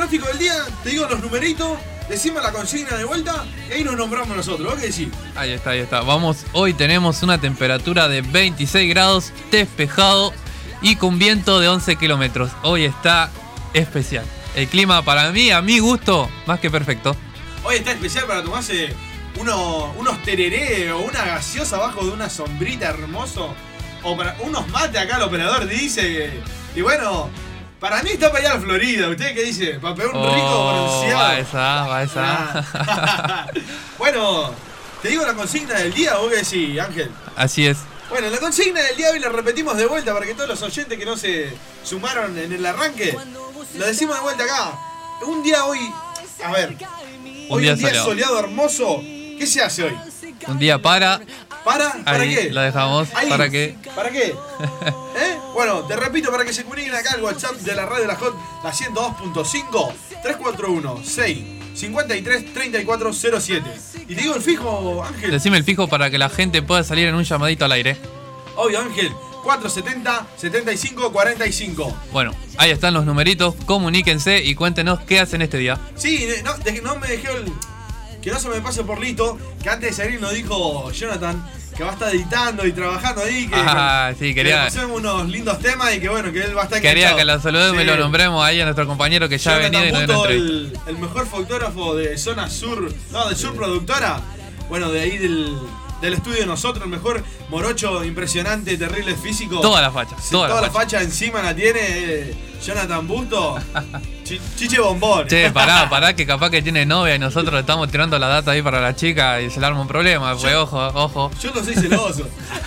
pronóstico del día, te digo los numeritos, decimos la consigna de vuelta y ahí nos nombramos nosotros. ¿Vos qué decís? Ahí está. Vamos, hoy tenemos una temperatura de 26 grados, despejado y con viento de 11 kilómetros. Hoy está especial. El clima para mí, a mi gusto, más que perfecto. Hoy está especial para tomarse unos tereré o una gaseosa abajo de una sombrita hermoso. O para unos mates acá el operador dice. Y bueno, para mí está para allá a Florida. ¿Usted qué dice? Para pegar un rico bronceado. Va esa. Bueno, te digo la consigna del día, ¿vos qué decís, Ángel? Así es. Bueno, la consigna del día hoy la repetimos de vuelta para que todos los oyentes que no se sumaron en el arranque, la decimos de vuelta acá. Un día hoy, a ver, hoy un día soleado hermoso. ¿Qué se hace hoy? Un día ¿Para ahí qué? Lo dejamos. Ahí. ¿Para qué? ¿Para qué? Bueno, te repito para que se comuniquen acá al WhatsApp de la radio de la Hot, la 102.5 341 6 53 34 07. Y te digo el fijo, Ángel. Decime el fijo para que la gente pueda salir en un llamadito al aire. Obvio, Ángel. 470 75 45. Bueno, ahí están los numeritos. Comuníquense y cuéntenos qué hacen este día. Sí, no me dejé que no se me pase por listo, que antes de salir nos dijo Jonathan que va a estar editando y trabajando ahí, sí, quería que pasemos unos lindos temas y que bueno, que él va a estar quería que lo saludemos y lo nombremos ahí a nuestro compañero que ya ha venido y nos dio una entrevista. El mejor fotógrafo de zona sur, de Sur Productora, bueno, de ahí del estudio de nosotros, el mejor morocho impresionante, terrible físico. Toda la facha. Toda la facha encima la tiene Jonathan Busto. Chiche bombón. Che, pará, que capaz que tiene novia y nosotros le estamos tirando la data ahí para la chica y se le arma un problema. Pues ojo. Yo no soy celoso.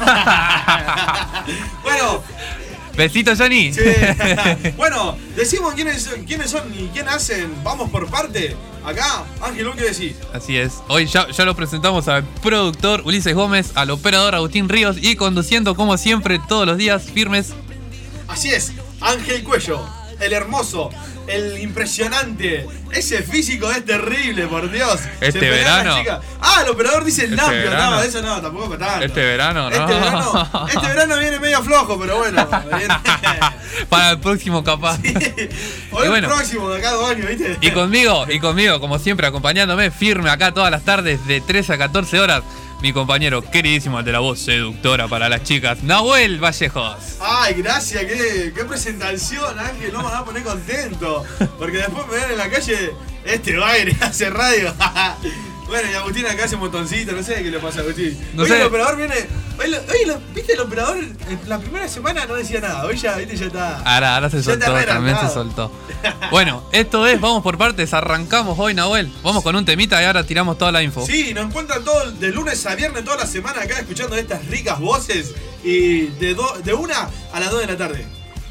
Bueno. Besito, Johnny. Sí. Bueno, decimos quiénes son y quién hacen. Vamos por parte. Acá, Ángel, ¿qué decís? Así es. Hoy ya lo presentamos al productor Ulises Gómez, al operador Agustín Ríos y conduciendo como siempre todos los días firmes. Así es, Ángel Cuello, el hermoso, el impresionante. Ese físico es terrible, por Dios. Este verano. El operador dice el Lampio. No, eso no, tampoco para tanto. Este verano, ¿no? Este verano viene medio flojo, pero bueno. Para el próximo capaz. Sí. O el próximo, de acá 2 años, ¿viste? Y conmigo, como siempre, acompañándome firme acá todas las tardes de 13 a 14 horas. Mi compañero queridísimo, el de la voz seductora para las chicas, Nahuel Vallejos. Ay, gracias, qué presentación, Ángel, no me vas a poner contento. Porque después me ven en la calle, este baile hace radio. Bueno, y Agustín acá hace un montoncito, no sé qué le pasa a Agustín. No hoy sé. El operador viene. ¿Viste el operador? La primera semana no decía nada, hoy ya, ¿viste? Ya está. Ahora se soltó, también se soltó. Bueno, esto es, vamos por partes, arrancamos hoy, Nahuel. Vamos con un temita y ahora tiramos toda la info. Sí, nos encuentran todo de lunes a viernes, toda la semana acá escuchando estas ricas voces. Y de 1 a las 2 de la tarde.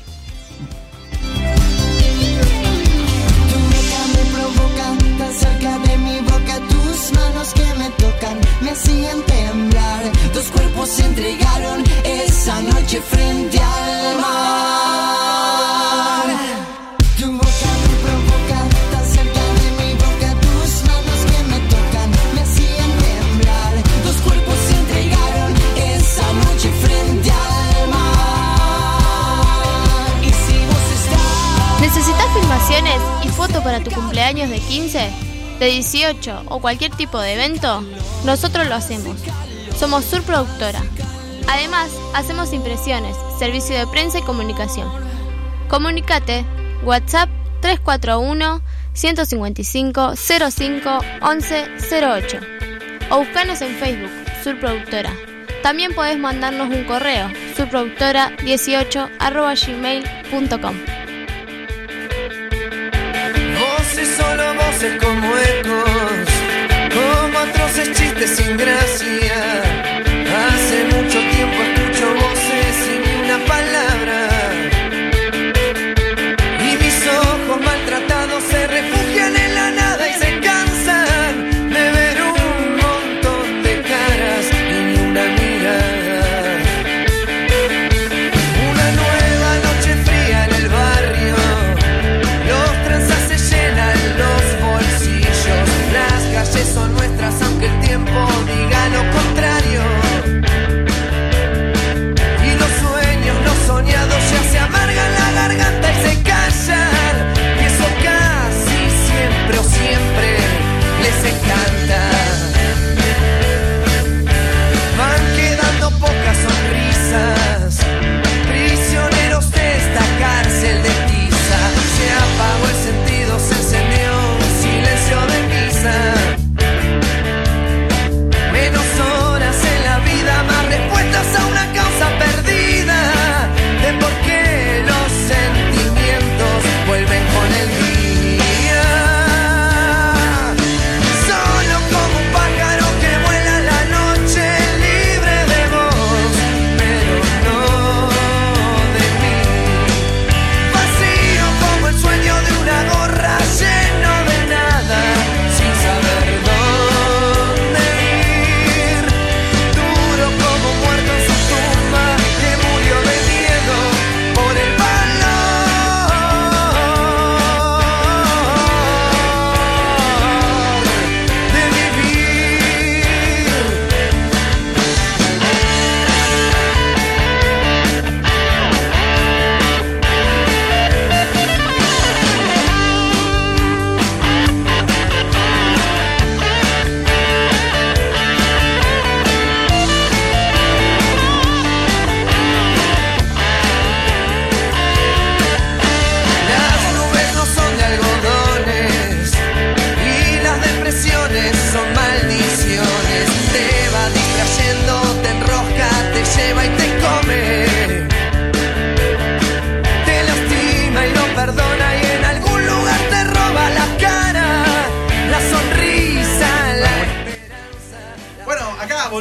Tan cerca de mi boca, tus manos que me tocan me hacían temblar. Dos cuerpos se entregaron esa noche frente al mar. Tu boca me provoca, tan cerca de mi boca, tus manos que me tocan me hacían temblar. Dos cuerpos se entregaron esa noche frente al mar. Y si vos estás... ¿Necesitas filmaciones y foto para tu cumpleaños de 15, de 18 o cualquier tipo de evento? Nosotros lo hacemos. Somos Sur Productora. Además, hacemos impresiones, servicio de prensa y comunicación. Comunicate, WhatsApp 341 155 05 11 08 o buscanos en Facebook, Sur Productora. También podés mandarnos un correo, surproductora18@gmail.com. Voces, solo voces como ecos, como atroces chistes sin gracia. Hace mucho tiempo escucho voces sin ni una palabra, y mis ojos maltratados se refugian en la nada y se cansan de ver un montón de caras y ni una mirada. Una nueva noche fría en el barrio, los tranzas se llenan los bolsillos, las calles son nuestras aunque el tiempo diga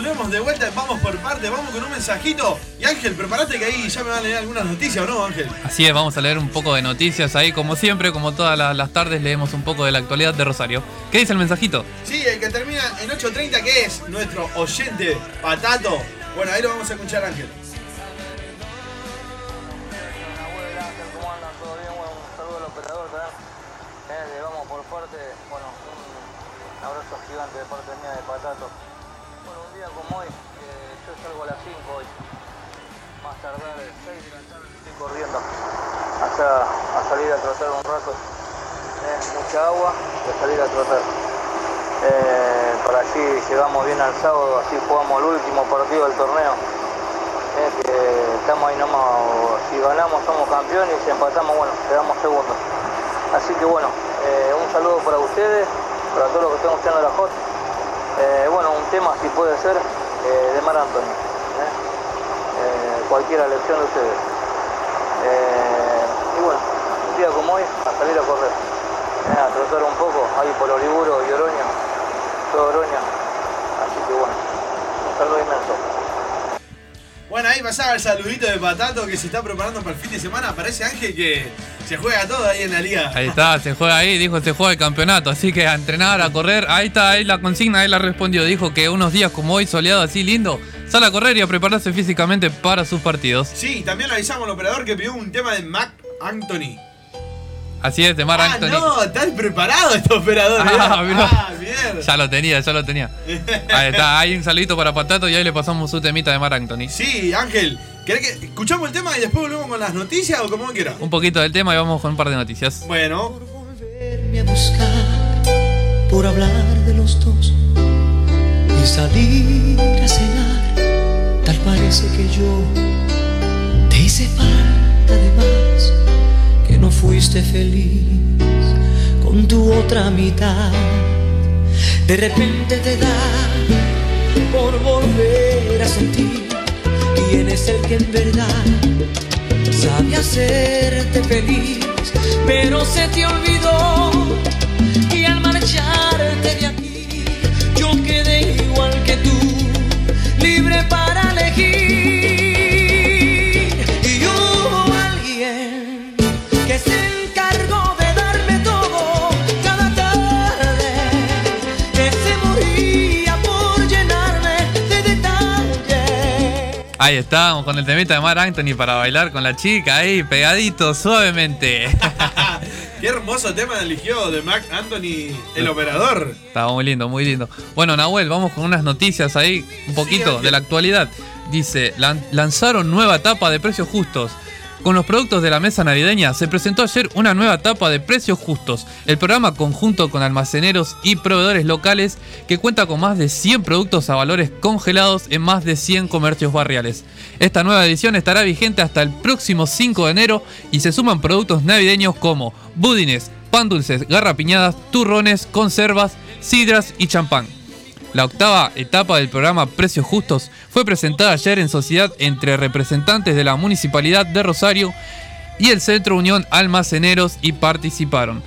volvemos de vuelta, vamos por parte, vamos con un mensajito. Y Ángel, prepárate que ahí ya me van a leer algunas noticias, ¿o no, Ángel? Así es, vamos a leer un poco de noticias ahí, como siempre, como todas las tardes leemos un poco de la actualidad de Rosario. ¿Qué dice el mensajito? Sí, el que termina en 8:30, que es nuestro oyente Patato. Bueno, ahí lo vamos a escuchar, Ángel. ¿Cómo andan? ¿Todo bien? Bueno, un saludo al operador también. Le vamos por parte, bueno, un abrazo gigante de parte mía de Patato. Bueno, un día como hoy, yo salgo a las 5 hoy. Más tardar 6 de la tarde estoy corriendo a salir a trotar un rato. Mucha agua y a salir a trotar. Para así llegamos bien al sábado, así jugamos el último partido del torneo. Que estamos ahí nomás, si ganamos somos campeones y si empatamos, bueno, quedamos segundos. Así que bueno, un saludo para ustedes, para todos los que están escuchando la HOT. Bueno, un tema si puede ser de Mar Anthony. Cualquier elección de ustedes. Y bueno, un día como hoy, a salir a correr. A trotar un poco, ahí por Oliburo y Oroña, todo Oroña. Así que bueno, un saludo inmenso. Bueno, ahí pasaba el saludito de Patato que se está preparando para el fin de semana. Parece, Ángel, que se juega todo ahí en la liga. Ahí está, se juega ahí, dijo se juega el campeonato, así que a entrenar, a correr. Ahí está, ahí la consigna, ahí la respondió. Dijo que unos días como hoy, soleado así lindo, sale a correr y a prepararse físicamente para sus partidos. Sí, también le avisamos al operador que pidió un tema de Marc Anthony. Así es, de Mar Anthony. No, está preparado este operador. Bien. Ya lo tenía. Ahí está, hay un saludito para Patato y ahí le pasamos su temita de Mar Anthony. Sí, Ángel, ¿querés que escuchamos el tema y después volvemos con las noticias o como quieras? Un poquito del tema y vamos con un par de noticias. Bueno. Volverme a buscar, por hablar de los dos y salir a cenar. Tal parece que yo te hice falta de más, que no fuiste feliz con tu otra mitad. De repente te da por volver a sentir quién es el que en verdad sabe hacerte feliz, pero se te olvidó que al marcharte de aquí yo quedé igual que tú, libre para elegir. Y hubo alguien que se encargó de darme todo cada tarde, que se moría por llenarme de detalles. Ahí estábamos con el temita de Mar Anthony para bailar con la chica ahí, pegadito, suavemente. Qué hermoso tema eligió de Marc Anthony, el operador. Estaba muy lindo, muy lindo. Bueno, Nahuel, vamos con unas noticias ahí, un poquito Sí, de la actualidad. Dice, lanzaron nueva etapa de precios justos. Con los productos de la mesa navideña se presentó ayer una nueva etapa de precios justos, el programa conjunto con almaceneros y proveedores locales que cuenta con más de 100 productos a valores congelados en más de 100 comercios barriales. Esta nueva edición estará vigente hasta el próximo 5 de enero y se suman productos navideños como budines, pan dulces, garrapiñadas, turrones, conservas, sidras y champán. La octava etapa del programa Precios Justos fue presentada ayer en sociedad entre representantes de la Municipalidad de Rosario y el Centro Unión Almaceneros y participaron.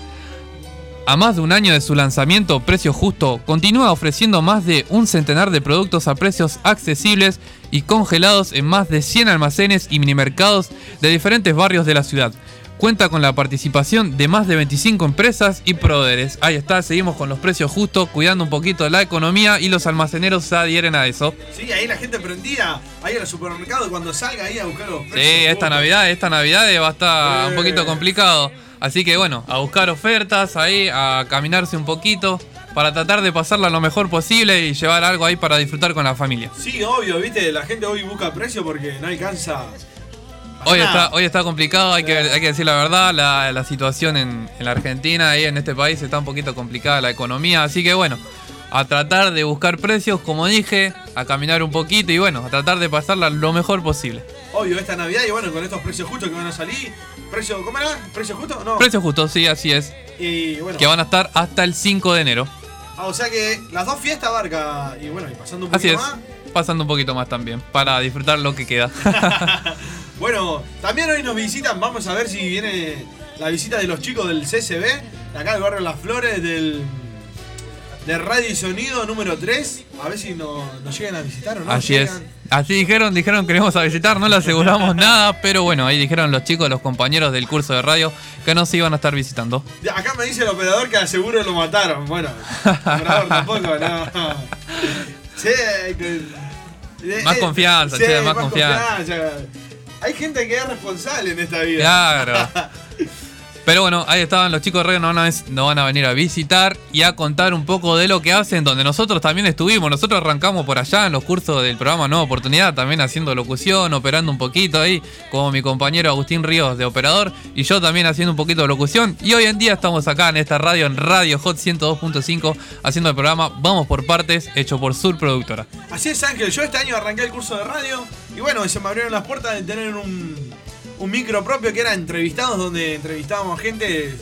A más de un año de su lanzamiento, Precio Justo continúa ofreciendo más de un centenar de productos a precios accesibles y congelados en más de 100 almacenes y minimercados de diferentes barrios de la ciudad. Cuenta con la participación de más de 25 empresas y proveedores. Ahí está, seguimos con los precios justos, cuidando un poquito la economía y los almaceneros se adhieren a eso. Sí, ahí la gente prendía ahí al supermercado cuando salga ahí a buscar los precios. Sí, esta Navidad va a estar un poquito complicado. Así que bueno, a buscar ofertas ahí, a caminarse un poquito para tratar de pasarla lo mejor posible y llevar algo ahí para disfrutar con la familia. Sí, obvio, viste, la gente hoy busca precio porque no alcanza. Hoy está complicado, hay que decir la verdad, la situación en la Argentina y en este país está un poquito complicada la economía, así que bueno, a tratar de buscar precios, como dije, a caminar un poquito y bueno, a tratar de pasarla lo mejor posible. Obvio, esta Navidad y bueno, con estos precios justos que van a salir, ¿cómo era? ¿Precio justo? No. Precios justos, sí, así es, Y bueno. que van a estar hasta el 5 de enero. O sea que las dos fiestas abarca y bueno, y pasando un Así poquito es, más. pasando un poquito más también, para disfrutar lo que queda. Bueno, también hoy nos visitan, vamos a ver si viene la visita de los chicos del CCB, de acá del barrio Las Flores, del de Radio y Sonido número 3. A ver si nos llegan a visitar o no. Así llegan. es. Así dijeron que íbamos a visitar, no le aseguramos nada, pero bueno, ahí dijeron los chicos, los compañeros del curso de radio, que nos iban a estar visitando. Acá me dice el operador que seguro lo mataron. Bueno, el operador tampoco, no. Sí, Más confianza, sí, che, más confianza. Hay gente que es responsable en esta vida. Claro. Pero bueno, ahí estaban los chicos de radio, nos van a venir a visitar y a contar un poco de lo que hacen, donde nosotros también estuvimos. Nosotros arrancamos por allá en los cursos del programa Nueva Oportunidad, también haciendo locución, operando un poquito ahí, como mi compañero Agustín Ríos de operador, y yo también haciendo un poquito de locución. Y hoy en día estamos acá en esta radio, en Radio Hot 102.5, haciendo el programa Vamos por Partes, hecho por Sur Productora. Así es, Ángel, yo este año arranqué el curso de radio y bueno, se me abrieron las puertas de tener un micro propio que era entrevistados, donde entrevistábamos gente,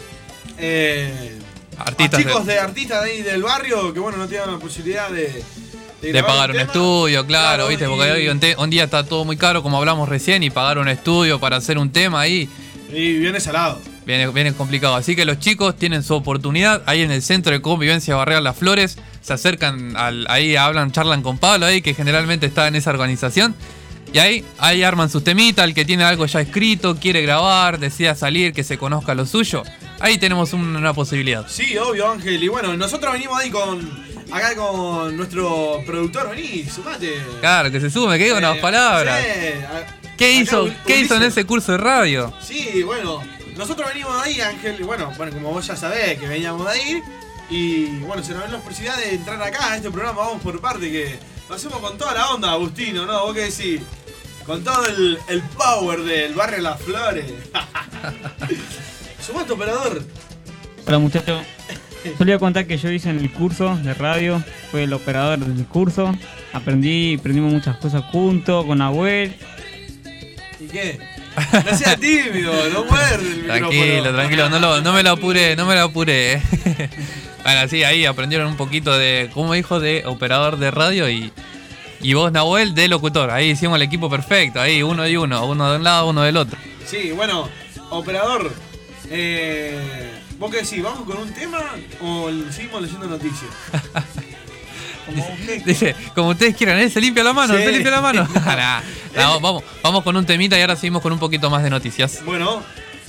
artistas chicos de artistas de ahí del barrio que bueno, no tenían la posibilidad de pagar un estudio, claro, viste, porque y, hoy en día está todo muy caro, como hablamos recién, y pagar un estudio para hacer un tema ahí. Y viene salado. Viene complicado. Así que los chicos tienen su oportunidad ahí en el Centro de Convivencia Barrial Las Flores. Se acercan, ahí charlan con Pablo ahí, que generalmente está en esa organización. Y ahí arman sus temitas, el que tiene algo ya escrito, quiere grabar, desea salir, que se conozca lo suyo. Ahí tenemos una posibilidad. Sí, obvio, Ángel. Y bueno, nosotros venimos ahí acá con nuestro productor. Vení, sumate. Claro, que se sume, que diga unas palabras. Sí, ¿Qué hizo en ese curso de radio? Sí, bueno, nosotros venimos de ahí, Ángel. Y bueno, como vos ya sabés que veníamos de ahí. Y bueno, se nos dio la oportunidad de entrar acá a este programa. Vamos por parte, que lo hacemos con toda la onda, Agustino, ¿no? ¿Vos qué decís? Con todo el power del barrio Las Flores. Sumate, operador. Hola, muchachos. Solía contar que yo hice en el curso de radio, fui el operador del curso. Aprendimos muchas cosas juntos, con Nahuel. ¿Y qué? No seas tímido, no muerde el micrófono. Tranquilo, no me lo apuré. Bueno, sí, ahí aprendieron un poquito de, como dijo, de operador de radio y vos, Nahuel, de locutor. Ahí hicimos el equipo perfecto, ahí uno de un lado, uno del otro. Sí, bueno, operador, ¿vos qué decís? ¿Vamos con un tema o seguimos leyendo noticias? Dice, como ustedes quieran, se limpia la mano, Sí. se limpia la mano. No, vamos con un temita y ahora seguimos con un poquito más de noticias. Bueno.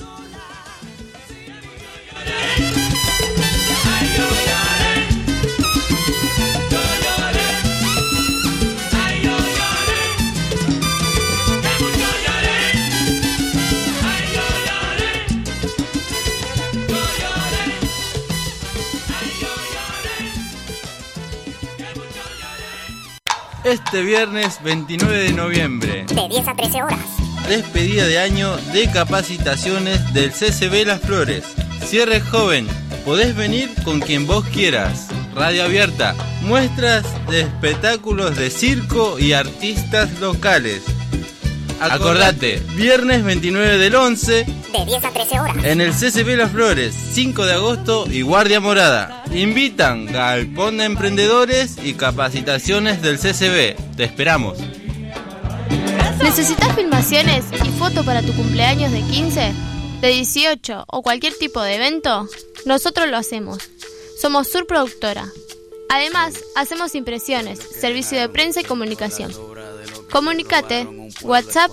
Este viernes 29 de noviembre, De 10 a 13 horas. despedida de año de capacitaciones del CCB Las Flores. Cierre joven, podés venir con quien vos quieras. Radio abierta, muestras de espectáculos de circo y artistas locales. Acordate, viernes 29 del 11 De 10 a 13 horas. en el CCB Las Flores, 5 de agosto y Guardia Morada. Invitan Galpón de Emprendedores y capacitaciones del CCB. Te esperamos. ¿Necesitas filmaciones y foto para tu cumpleaños de 15, de 18 o cualquier tipo de evento? Nosotros lo hacemos. Somos Sur Productora. Además, hacemos impresiones, servicio de prensa y comunicación. Comunicate, WhatsApp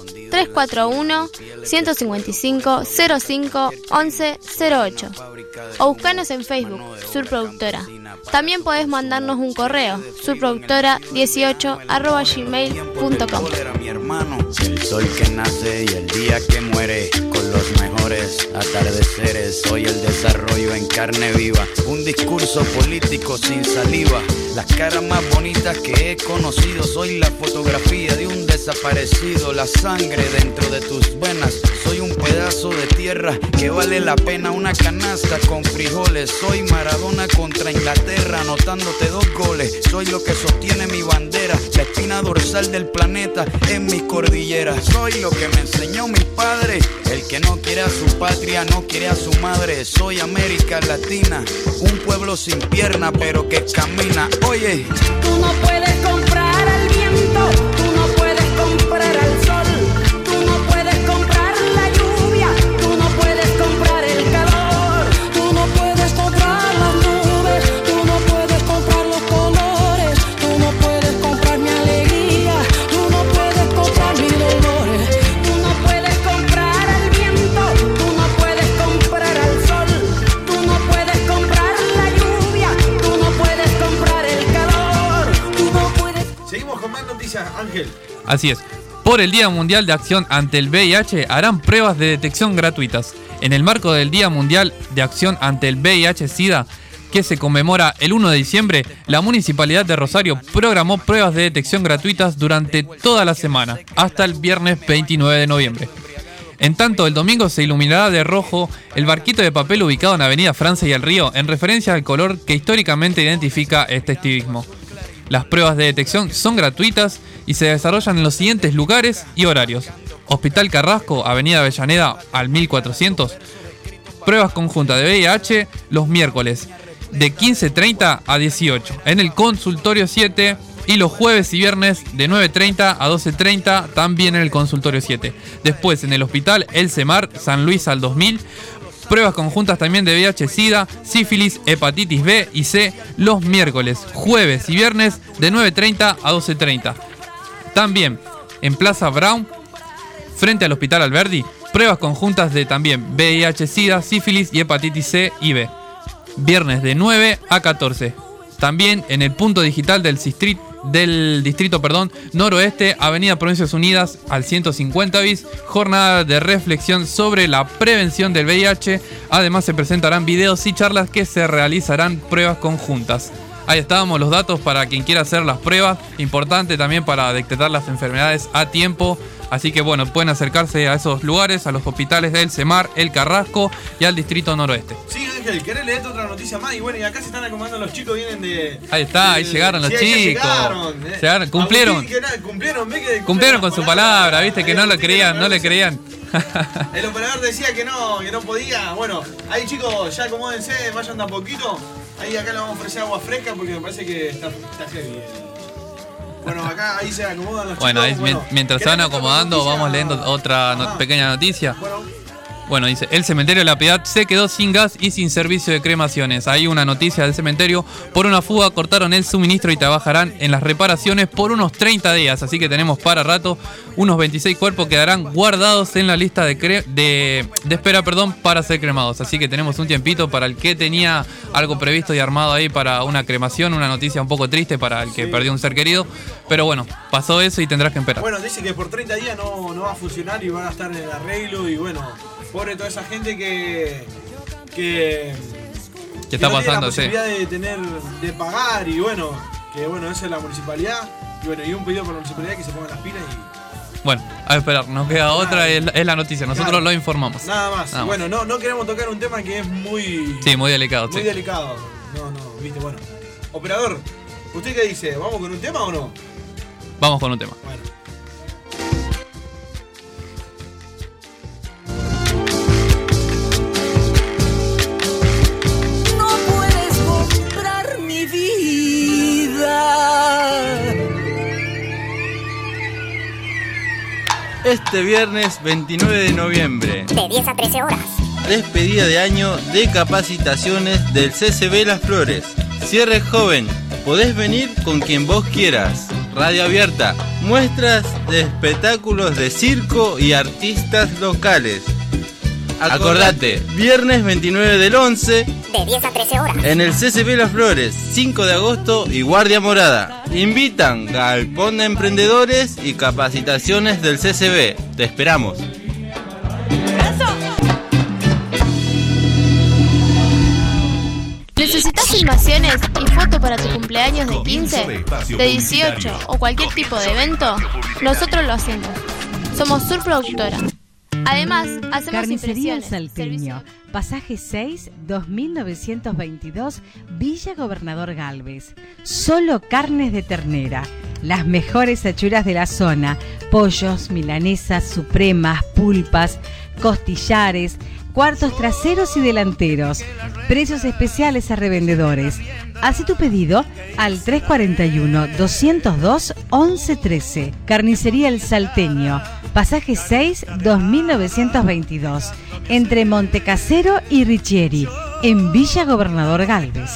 341-155-05-1108 o buscanos en Facebook, Sur Productora. También podés mandarnos un correo, surproductora18@gmail.com. Mi hermano, el sol que nace y el día que muere, con los mejores atardeceres. Soy el desarrollo en carne viva, un discurso político sin saliva. Las caras más bonitas que he conocido, soy la fotografía de un desaparecido. La sangre dentro de tus venas, soy un pedazo de tierra que vale la pena una canasta con frijoles. Soy Maradona contra Inglaterra, anotándote 2 goles. Soy lo que sostiene mi bandera, la espina dorsal del planeta en mis cordilleras. Soy lo que me enseñó mi padre, el que no quiere a su patria, no quiere a su madre. Soy América Latina, un pueblo sin pierna pero que camina. Oye, Tú no puedes comprar al viento, tú no puedes comprar al sol, tú no puedes comprar la lluvia, tú no puedes comprar el calor, tú no puedes comprar las nubes, tú no puedes comprar Ángel. Así es. Por el Día Mundial de Acción ante el VIH harán pruebas de detección gratuitas. En el marco del Día Mundial de Acción ante el VIH-Sida, que se conmemora el 1 de diciembre, la Municipalidad de Rosario programó pruebas de detección gratuitas durante toda la semana, hasta el viernes 29 de noviembre. En tanto, el domingo se iluminará de rojo el barquito de papel ubicado en Avenida Francia y el Río, en referencia al color que históricamente identifica este estivismo. Las pruebas de detección son gratuitas y se desarrollan en los siguientes lugares y horarios. Hospital Carrasco, Avenida Avellaneda al 1400. Pruebas conjuntas de VIH los miércoles de 15:30 a 18. En el consultorio 7 y los jueves y viernes de 9:30 a 12:30 también en el consultorio 7. Después en el hospital El Semar, San Luis al 2000. Pruebas conjuntas también de VIH-Sida, sífilis, hepatitis B y C los miércoles, jueves y viernes de 9:30 a 12:30. También en Plaza Brown, frente al Hospital Alberdi, pruebas conjuntas de también VIH-Sida, sífilis y hepatitis C y B. Viernes de 9 a 14. También en el punto digital del distrito noroeste, Avenida Provincias Unidas al 150 bis, jornada de reflexión sobre la prevención del VIH. Además se presentarán videos y charlas que se realizarán pruebas conjuntas. Ahí estábamos los datos para quien quiera hacer las pruebas, importante también para detectar las enfermedades a tiempo. Así que bueno, pueden acercarse a esos lugares, a los hospitales del Semar, El Carrasco y al distrito noroeste. Sí, Ángel, ¿querés leer otra noticia más? Y bueno, y acá se están acomodando los chicos, vienen de... Ahí está, ahí llegaron los chicos. Llegaron, cumplieron. Agustín, Cumplieron con su palabra, viste que no lo creían, no le creían. El operador decía que no podía. Bueno, ahí chicos, ya acomódense, vayan de a poquito. Ahí acá le vamos a ofrecer agua fresca porque me parece que está heavy. Bueno, acá ahí se acomodan los bueno, chicos. Ahí, mientras se van acomodando, vamos leyendo otra pequeña noticia. Bueno, dice, el cementerio de La Piedad se quedó sin gas y sin servicio de cremaciones. Hay una noticia del cementerio. Por una fuga cortaron el suministro y trabajarán en las reparaciones por unos 30 días. Así que tenemos para rato. Unos 26 cuerpos quedarán guardados en la lista de espera para ser cremados. Así que tenemos un tiempito para el que tenía algo previsto y armado ahí para una cremación. Una noticia un poco triste para el que perdió un ser querido. Pero bueno, pasó eso y tendrás que esperar. Bueno, dice que por 30 días no va a funcionar y van a estar en el arreglo y bueno... Pobre toda esa gente que está no pasando, tiene la posibilidad de pagar y bueno, que bueno, eso es la municipalidad y bueno, y un pedido por la municipalidad que se pongan las pilas y... Bueno, a esperar, nos queda otra, es la noticia, nosotros lo informamos. Nada más. Bueno, no queremos tocar un tema que es muy... Sí, muy delicado. Muy delicado. No, viste, bueno. Operador, ¿usted qué dice? ¿Vamos con un tema o no? Vamos con un tema. Bueno. Este viernes 29 de noviembre, De 10 a 13 horas. despedida de año de capacitaciones del CCB Las Flores. Cierre joven, podés venir con quien vos quieras. Radio abierta, muestras de espectáculos de circo y artistas locales. Acordate, viernes 29 del 11, De 10 a 13 horas. en el CCB Las Flores, 5 de agosto y Guardia Morada. Invitan Galpón de Emprendedores y capacitaciones del CCB. Te esperamos. ¿Necesitas filmaciones y fotos para tu cumpleaños de 15, de 18 o cualquier tipo de evento? Nosotros lo hacemos. Somos Sur Productora. Además, hacemos Carnicería El impresiones. Salteño, pasaje 6, 2922, Villa Gobernador Galvez. Solo carnes de ternera, las mejores achuras de la zona, pollos, milanesas, supremas, pulpas, costillares, cuartos traseros y delanteros. Precios especiales a revendedores. Haz tu pedido al 341-202-1113. Carnicería El Salteño, pasaje 6, 2922, entre Montecasero y Richieri, en Villa Gobernador Galvez.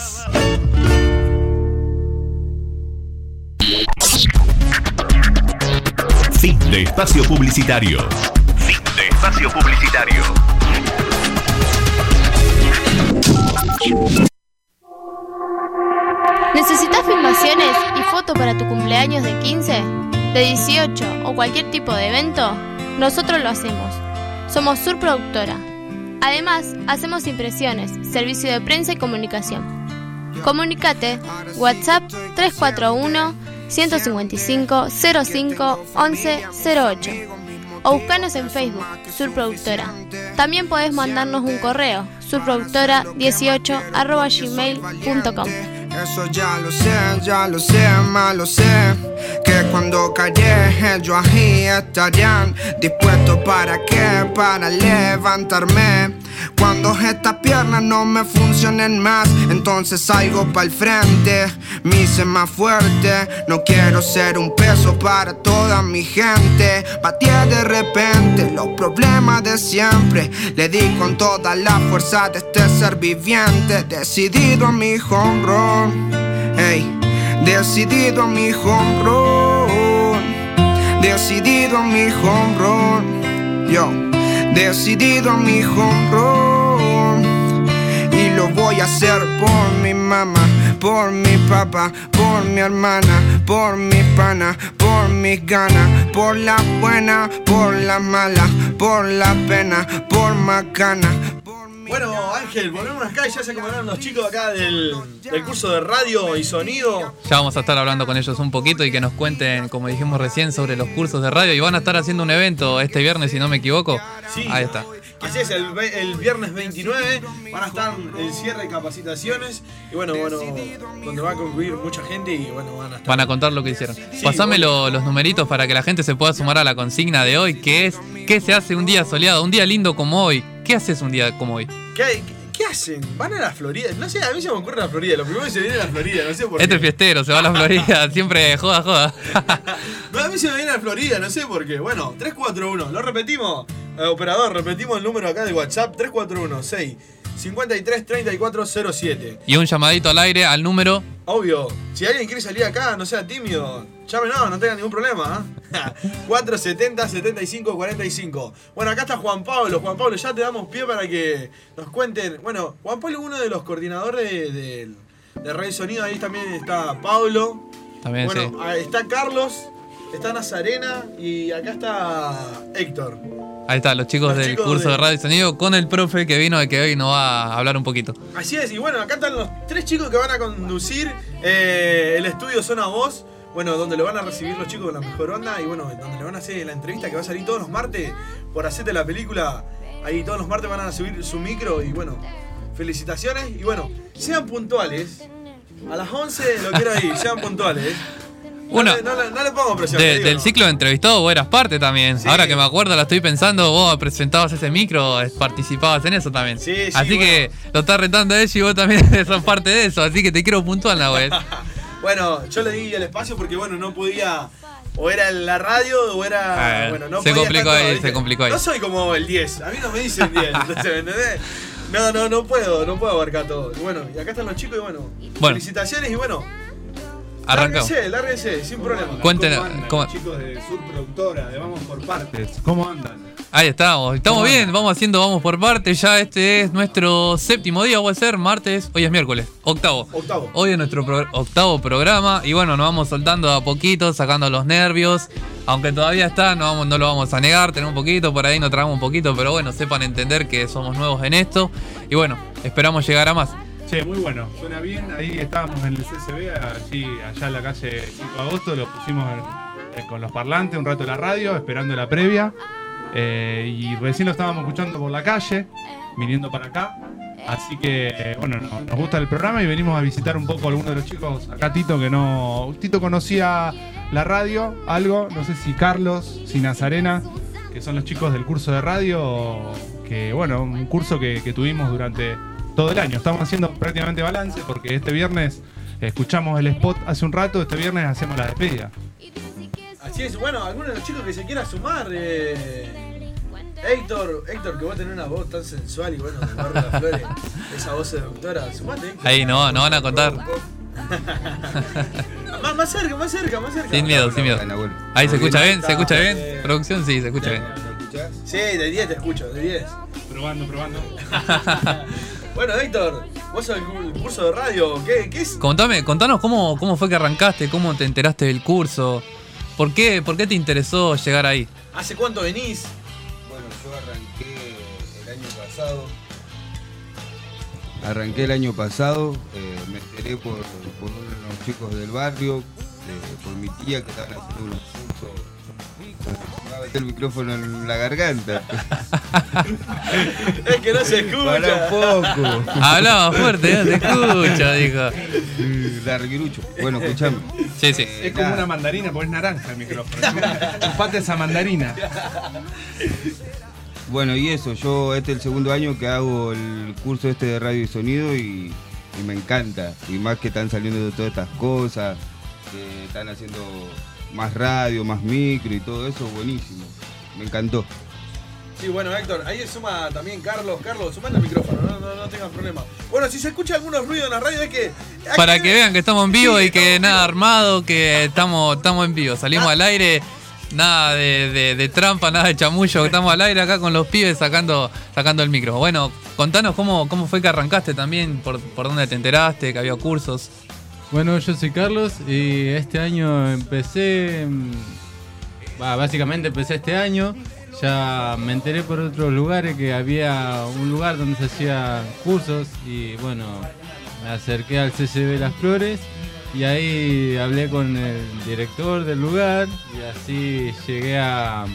Fin de espacio publicitario. Fin de espacio publicitario. ¿Necesitas filmaciones Felicitaciones y foto para tu cumpleaños de 15, de 18 o cualquier tipo de evento, nosotros lo hacemos. Somos Sur Productora. Además, hacemos impresiones, servicio de prensa y comunicación. Comunicate, WhatsApp 341-155-05-1108 o buscanos en Facebook, Sur Productora. También podés mandarnos un correo, surproductora18@gmail.com. Eso ya lo sé, más lo sé. Que cuando callé ellos ahí estarían dispuestos para qué, para levantarme. Cuando estas piernas no me funcionen más, entonces salgo pa'l frente, me hice más fuerte. No quiero ser un peso para toda mi gente. Pateé de repente los problemas de siempre. Le di con toda la fuerza de este ser viviente. Decidido a mi home run, hey, decidido a mi home run, decidido a mi home run, yo, decidido a mi home run. Y lo voy a hacer por mi mamá, por mi papá, por mi hermana, por mi pana, por mis ganas, por la buena, por la mala, por la pena, por macana. Bueno, Ángel, volvemos acá y ya se acomodaron los chicos acá del curso de radio y sonido. Ya vamos a estar hablando con ellos un poquito y que nos cuenten, como dijimos recién, sobre los cursos de radio. Y van a estar haciendo un evento este viernes, si no me equivoco. Sí, ahí está. Así es, el viernes 29 van a estar el cierre de capacitaciones. Y bueno, donde va a concluir mucha gente y bueno, van a contar lo que hicieron. Sí, Pasame los numeritos para que la gente se pueda sumar a la consigna de hoy, que es ¿qué se hace un día soleado, un día lindo como hoy? ¿Qué haces un día como hoy? ¿Qué hacen? ¿Van a la Florida? No sé, a mí se me ocurre la Florida. Lo primero que se viene a la Florida, no sé por qué. Este fiestero, se va a la Florida, siempre joda. No, a mí se me viene a la Florida, no sé por qué. Bueno, 341, lo repetimos. Operador, repetimos el número acá de WhatsApp, 341-653-3407. Y un llamadito al aire al número... Obvio, si alguien quiere salir acá, no sea tímido, llámenos, no tengan ningún problema. 470-7545. Bueno, acá está Juan Pablo. Juan Pablo, ya te damos pie para que nos cuenten. Bueno, Juan Pablo es uno de los coordinadores de Radio Sonido. Ahí también está Pablo. También, bueno, sí. Está Carlos, está Nazarena y acá está Héctor. Ahí está, los chicos del curso de radio y sonido con el profe que vino y que hoy nos va a hablar un poquito. Así es, y bueno, acá están los 3 chicos que van a conducir el estudio Zona Voz. Bueno, donde lo van a recibir los chicos con la mejor onda y bueno, donde le van a hacer la entrevista que va a salir todos los martes por hacerte la película. Ahí todos los martes van a subir su micro y bueno, felicitaciones y bueno, sean puntuales. A las 11 lo quiero ahí, sean puntuales. Bueno, no le pongo presión. Del ciclo de entrevistado vos eras parte también. Sí. Ahora que me acuerdo, la estoy pensando, vos presentabas ese micro, participabas en eso también. Sí, así que lo estás retando a ellos y vos también sos parte de eso, así que te quiero puntual, Nahuel. Bueno, yo le di el espacio porque bueno, no podía, o era en la radio o era, bueno, no se podía complicó ahí. No soy como el 10, a mí no me dicen 10, entonces, ¿me entendés? No puedo abarcar todo. Y bueno, y acá están los chicos y bueno. Felicitaciones y bueno. Arrancamos. Lárguense, sin problema. Cuéntenos, ¿cómo chicos de Sur Productora, de Vamos por Partes? ¿Cómo andan? Ahí estamos bien, vamos por partes. Ya este es nuestro 7º día, va a ser martes, hoy es miércoles, octavo. Hoy es nuestro octavo programa y bueno, nos vamos soltando a poquito, sacando los nervios. Aunque todavía está, no lo vamos a negar, tenemos un poquito, por ahí nos tragamos un poquito, pero bueno, sepan entender que somos nuevos en esto. Y bueno, esperamos llegar a más. Sí, muy bueno, suena bien. Ahí estábamos en el CCB, allá en la calle 5 de agosto, lo pusimos con los parlantes, un rato en la radio, esperando la previa. Y recién lo estábamos escuchando por la calle, viniendo para acá. Así que, bueno, nos gusta el programa y venimos a visitar un poco a algunos de los chicos. Acá Tito, Tito conocía la radio, algo, no sé si Carlos, si Nazarena, que son los chicos del curso de radio, que bueno, un curso que tuvimos durante todo el año. Estamos haciendo prácticamente balance porque este viernes escuchamos el spot hace un rato, este viernes hacemos la despedida. Así es, bueno, alguno de los chicos que se quiera sumar, Héctor, que vos tenés una voz tan sensual y bueno, de Barrio Las Flores, esa voz seductora, sumate, Héctor. Ahí no van a contar. Más cerca. Sin miedo. Ahí se escucha bien, producción, sí, se escucha bien. Sí, de 10 te escucho, de 10. Probando. Bueno, Héctor, ¿Vos sos el curso de radio? ¿Qué es? Contanos cómo fue que arrancaste, cómo te enteraste del curso, por qué te interesó llegar ahí. ¿Hace cuánto venís? Bueno, yo arranqué el año pasado, me enteré por unos chicos del barrio, por mi tía que estaban haciendo unos cursos. Me va a meter el micrófono en la garganta. Es que no se escucha. Para poco. Hablaba fuerte, no te escucha, dijo. Larguirucho. Bueno, escuchame. Sí. Es como una mandarina, porque es naranja el micrófono. Chupate esa mandarina. Bueno, y eso, yo este es el segundo año que hago el curso de radio y sonido y me encanta. Y más que están saliendo de todas estas cosas, que están haciendo más radio, más micro y todo eso, buenísimo. Me encantó. Sí, bueno, Héctor, ahí suma también Carlos. Carlos, sumate el micrófono, no tengan problema. Bueno, si se escucha algunos ruidos en la radio es que... Para que vean que estamos en vivo y que nada armado, que estamos en vivo. Salimos al aire, nada de trampa, nada de chamullo, estamos al aire acá con los pibes sacando el micro. Bueno, contanos cómo fue que arrancaste también, por dónde te enteraste, que había cursos. Bueno, yo soy Carlos y este año básicamente empecé este año. Ya me enteré por otros lugares que había un lugar donde se hacían cursos y bueno, me acerqué al CCB Las Flores y ahí hablé con el director del lugar y así llegué a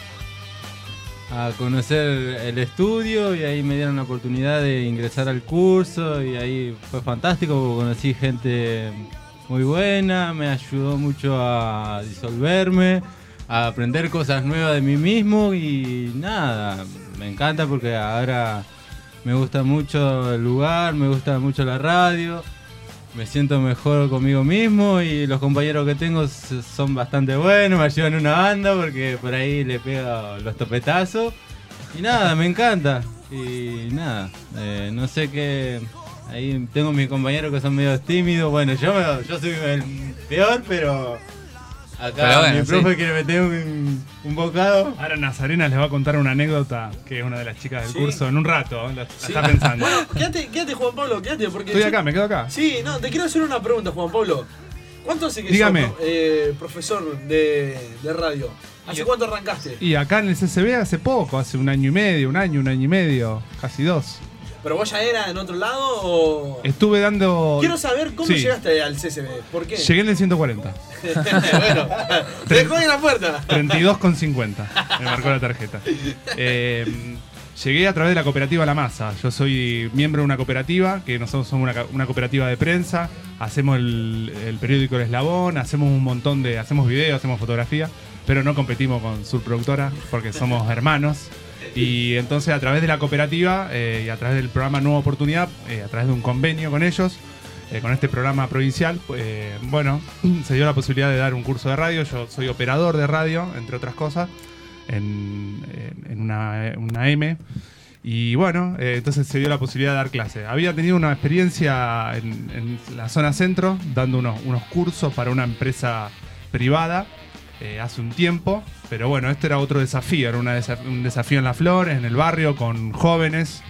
conocer el estudio y ahí me dieron la oportunidad de ingresar al curso y ahí fue fantástico porque conocí gente muy buena, me ayudó mucho a disolverme, a aprender cosas nuevas de mí mismo y nada, me encanta porque ahora me gusta mucho el lugar, me gusta mucho la radio, me siento mejor conmigo mismo y los compañeros que tengo son bastante buenos, me ayudan en una banda porque por ahí le pego los topetazos y nada, me encanta y nada, no sé qué, ahí tengo mis compañeros que son medio tímidos, bueno yo soy el peor pero acá bueno, mi profe quiere meter un bocado. Ahora Nazarena les va a contar una anécdota que es una de las chicas del curso en un rato, la está pensando. Bueno, quédate Juan Pablo, quédate porque... Estoy acá, me quedo acá. Sí, no, te quiero hacer una pregunta Juan Pablo. ¿Cuánto hace que Dígame. sos profesor de radio? ¿Hace cuánto arrancaste? Y acá en el CCB hace poco, hace un año y medio, casi 2. ¿Pero vos ya eras en otro lado o...? Estuve dando... Quiero saber cómo llegaste al CCB, ¿por qué? Llegué en el 140. Bueno, te dejó en la puerta. 32,50, me marcó la tarjeta. Llegué a través de la cooperativa La Masa. Yo soy miembro de una cooperativa, que nosotros somos una cooperativa de prensa. Hacemos el periódico El Eslabón, hacemos un montón de... Hacemos videos, hacemos fotografía, pero no competimos con Surproductora porque somos hermanos. Y entonces a través de la cooperativa y a través del programa Nueva Oportunidad, a través de un convenio con ellos, con este programa provincial, bueno, se dio la posibilidad de dar un curso de radio. Yo soy operador de radio, entre otras cosas, en una M. Y bueno, entonces se dio la posibilidad de dar clases. Había tenido una experiencia en la zona centro, dando unos cursos para una empresa privada hace un tiempo. Pero bueno, este era otro desafío, era un desafío en Las Flores, en el barrio, con jóvenes,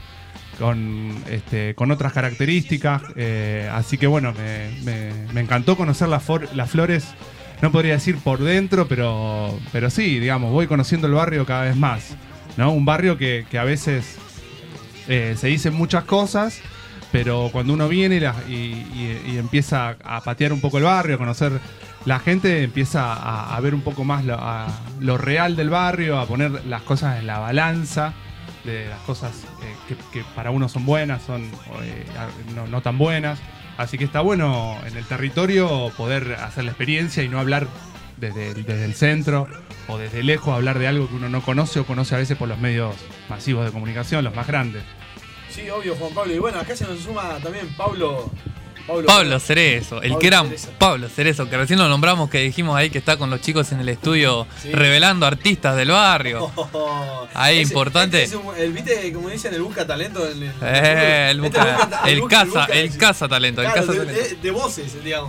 con otras características. Así que bueno, me encantó conocer Las Flores, no podría decir por dentro, pero sí, digamos, voy conociendo el barrio cada vez más, ¿no? Un barrio que a veces se dicen muchas cosas, pero cuando uno viene y empieza a patear un poco el barrio, a conocer la gente, empieza a ver un poco más lo real del barrio, a poner las cosas en la balanza de las cosas que para uno son buenas, son no tan buenas. Así que está bueno en el territorio poder hacer la experiencia y no hablar desde el centro o desde lejos, hablar de algo que uno no conoce o conoce a veces por los medios masivos de comunicación, los más grandes. Sí, obvio, Juan Pablo. Y bueno, acá se nos suma también Pablo Cerezo, el que era Pablo Cerezo, que recién lo nombramos, que dijimos ahí que está con los chicos en el estudio revelando artistas del barrio. Ahí importante. ¿Viste como dicen el busca talento? El caza talento. Claro, de voces, digamos.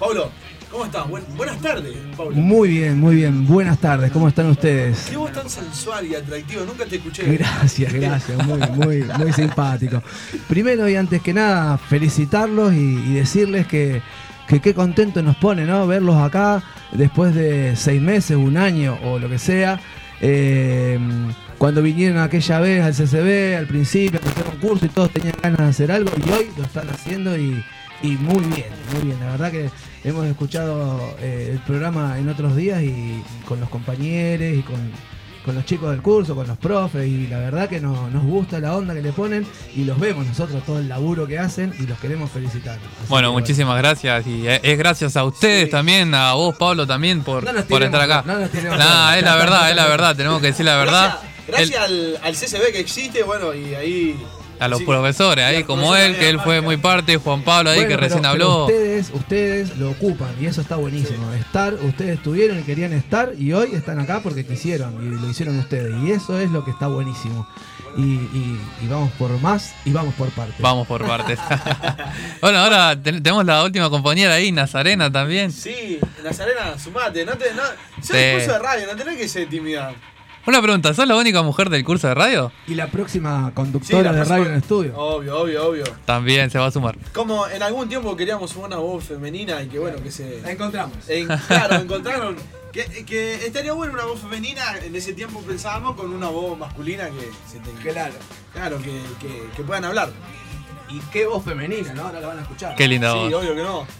Pablo, ¿cómo estás? Buenas tardes, Pablo. Muy bien. Buenas tardes. ¿Cómo están ustedes? Qué voz tan sensual y atractiva, nunca te escuché. Gracias. Muy simpático. Primero y antes que nada, felicitarlos y decirles que qué contento nos pone, ¿no? Verlos acá después de 6 meses, 1 año o lo que sea. Cuando vinieron aquella vez al CCB, al principio, a un curso y todos tenían ganas de hacer algo y hoy lo están haciendo y muy bien. La verdad que hemos escuchado el programa en otros días y con los compañeros y con los chicos del curso, con los profes y la verdad que nos gusta la onda que le ponen y los vemos nosotros, todo el laburo que hacen y los queremos felicitar. Así Bueno, que, muchísimas gracias y es gracias a ustedes también, a vos Pablo también por estar acá. Es la verdad, tenemos que decir la verdad. Gracias al CCB que existe, bueno, y ahí... A los profesores ahí como él, que él fue muy parte, Juan Pablo ahí que recién habló. Ustedes lo ocupan y eso está buenísimo. Ustedes estuvieron y querían estar y hoy están acá porque quisieron y lo hicieron ustedes. Y eso es lo que está buenísimo. Y vamos por más y vamos por partes. Vamos por partes. Bueno, ahora tenemos la última compañera ahí, Nazarena también. Sí, Nazarena, sumate. Sos el curso de radio, no tenés que ser tímida. Una pregunta, ¿sos la única mujer del curso de radio? Y la próxima conductora de radio en estudio. Obvio. También se va a sumar. Como en algún tiempo queríamos una voz femenina y que bueno, que se... La encontramos. Claro, encontraron. Que estaría bueno una voz femenina, en ese tiempo pensábamos con una voz masculina que se tenga. Claro, que puedan hablar. Y qué voz femenina, ¿no? Ahora la van a escuchar. Qué linda voz. Sí, obvio que no.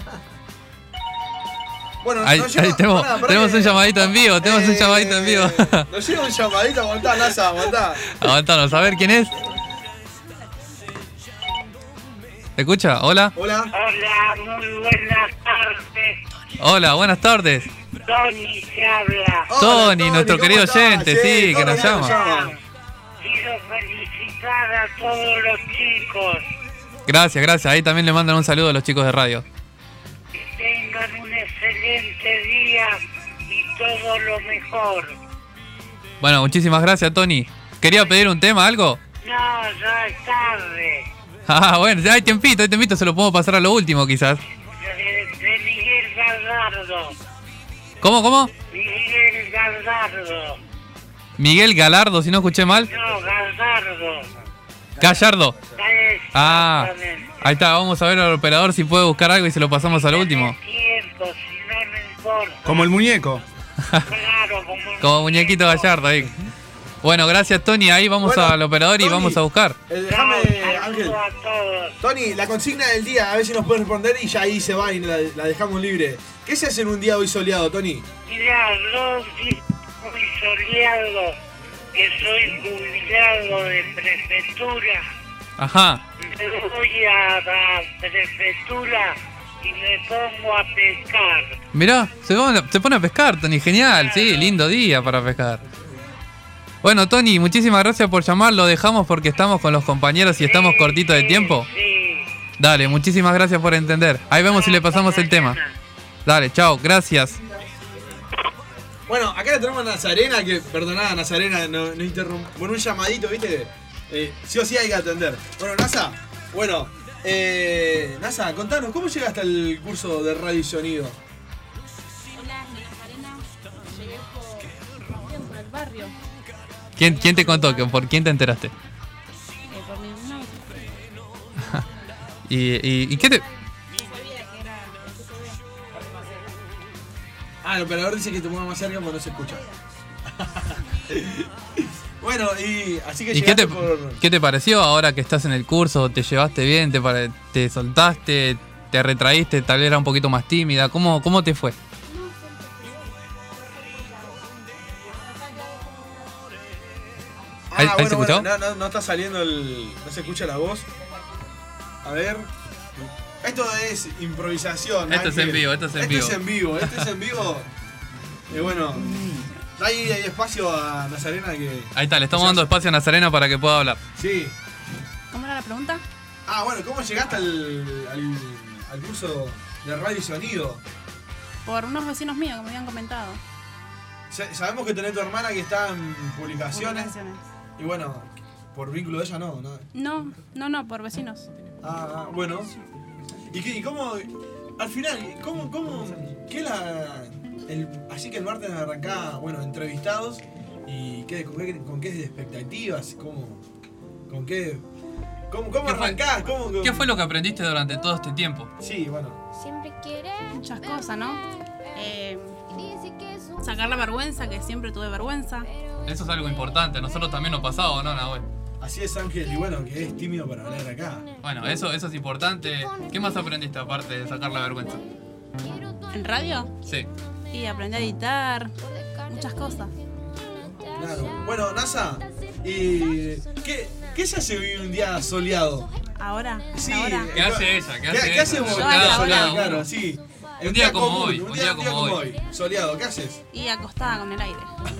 Bueno, ahí tenemos un llamadito en vivo, Nos llega un llamadito, aguantá, Nasa, aguantá. Aguantanos, a ver quién es. ¿Te escucha? Hola. Hola, muy buenas tardes. Hola, buenas tardes. Tony se habla. Tony, nuestro querido oyente, sí, que nos llama. Quiero felicitar a todos los chicos. Gracias, ahí también le mandan un saludo a los chicos de radio. Que tengan un excelente día y todo lo mejor. Bueno, muchísimas gracias, Tony. ¿Quería pedir un tema, algo? No, ya es tarde. Bueno, ya hay tiempito, se lo podemos pasar a lo último quizás. De Miguel Gallardo. ¿Cómo? Miguel Gallardo. Miguel Galardo, si no escuché mal. No, Gallardo. Gallardo. Exactamente. Ahí está, vamos a ver al operador si puede buscar algo y se lo pasamos a lo último. Tiempo, si no me importa. Como el muñeco. Claro, Como muñequito Gallardo ahí. Bueno, gracias Tony, ahí vamos al operador y vamos a buscar. Déjame, Ángel. Tony, la consigna del día, a ver si nos puede responder y ya ahí se va y la dejamos libre. ¿Qué se hace en un día hoy soleado, Tony? Mirá, yo muy soleado, que soy jubilado de prefectura. Ajá. Me voy a la prefectura y me pongo a pescar. Mirá, se pone a pescar, Tony, genial, sí, lindo día para pescar. Bueno, Tony, muchísimas gracias por llamar, lo dejamos porque estamos con los compañeros y estamos cortitos de tiempo. Sí. Dale, muchísimas gracias por entender. Ahí vemos si le pasamos el tema. Dale, chao, gracias. Bueno, acá le tenemos a Nazarena, que, perdonada Nazarena, no interrumpo. Bueno, un llamadito, ¿viste? Sí o sí hay que atender. Bueno, Nasa, contanos, ¿cómo llegaste al curso de radio y sonido? Hola, Nazarena. Llegué por el barrio. ¿Quién te contó? ¿Por quién te enteraste? Por mi hermano. ¿Y qué te...? El operador dice que te mueva más cerca porque no se escucha. Bueno, y así que llegaste ¿Qué te pareció ahora que estás en el curso? ¿Te llevaste bien? ¿Te soltaste? ¿Te retraíste? Tal vez era un poquito más tímida. ¿Cómo te fue? ¿Ahí se escuchó? No está saliendo no se escucha la voz. A ver. Esto es improvisación. Esto es en vivo. Esto es en vivo. Y bueno, hay espacio a Nazarena que... Ahí está, le estamos dando espacio a Nazarena para que pueda hablar. Sí. ¿Cómo era la pregunta? Bueno, ¿cómo llegaste al curso de radio y sonido? Por unos vecinos míos que me habían comentado. Sabemos que tenés tu hermana que está en publicaciones. Y bueno, por vínculo de ella no. No, por vecinos. Bueno. ¿Y cómo al final, qué así que el martes arrancá, bueno, entrevistados y con qué expectativas, ¿cómo arrancás? ¿Qué fue lo que aprendiste durante todo este tiempo? Sí, bueno. Muchas cosas, ¿no? Sacar la vergüenza, que siempre tuve vergüenza. Eso es algo importante, a nosotros también nos pasaba, ¿no, Nahuel? Así es, Ángel, y bueno, que es tímido para hablar acá. Bueno, eso es importante. ¿Qué más aprendiste aparte de sacar la vergüenza? ¿En radio? Sí. Y aprendí a editar, muchas cosas. Claro. Bueno, Nasa, ¿y qué se hace hoy un día soleado? Ahora, Sí. ahora. ¿Qué hace ella? ¿Qué hacemos un Yo día ahora. soleado? Claro, sí. Un día como común, hoy, un día como hoy. Soleado, ¿qué haces? Y acostada con el aire.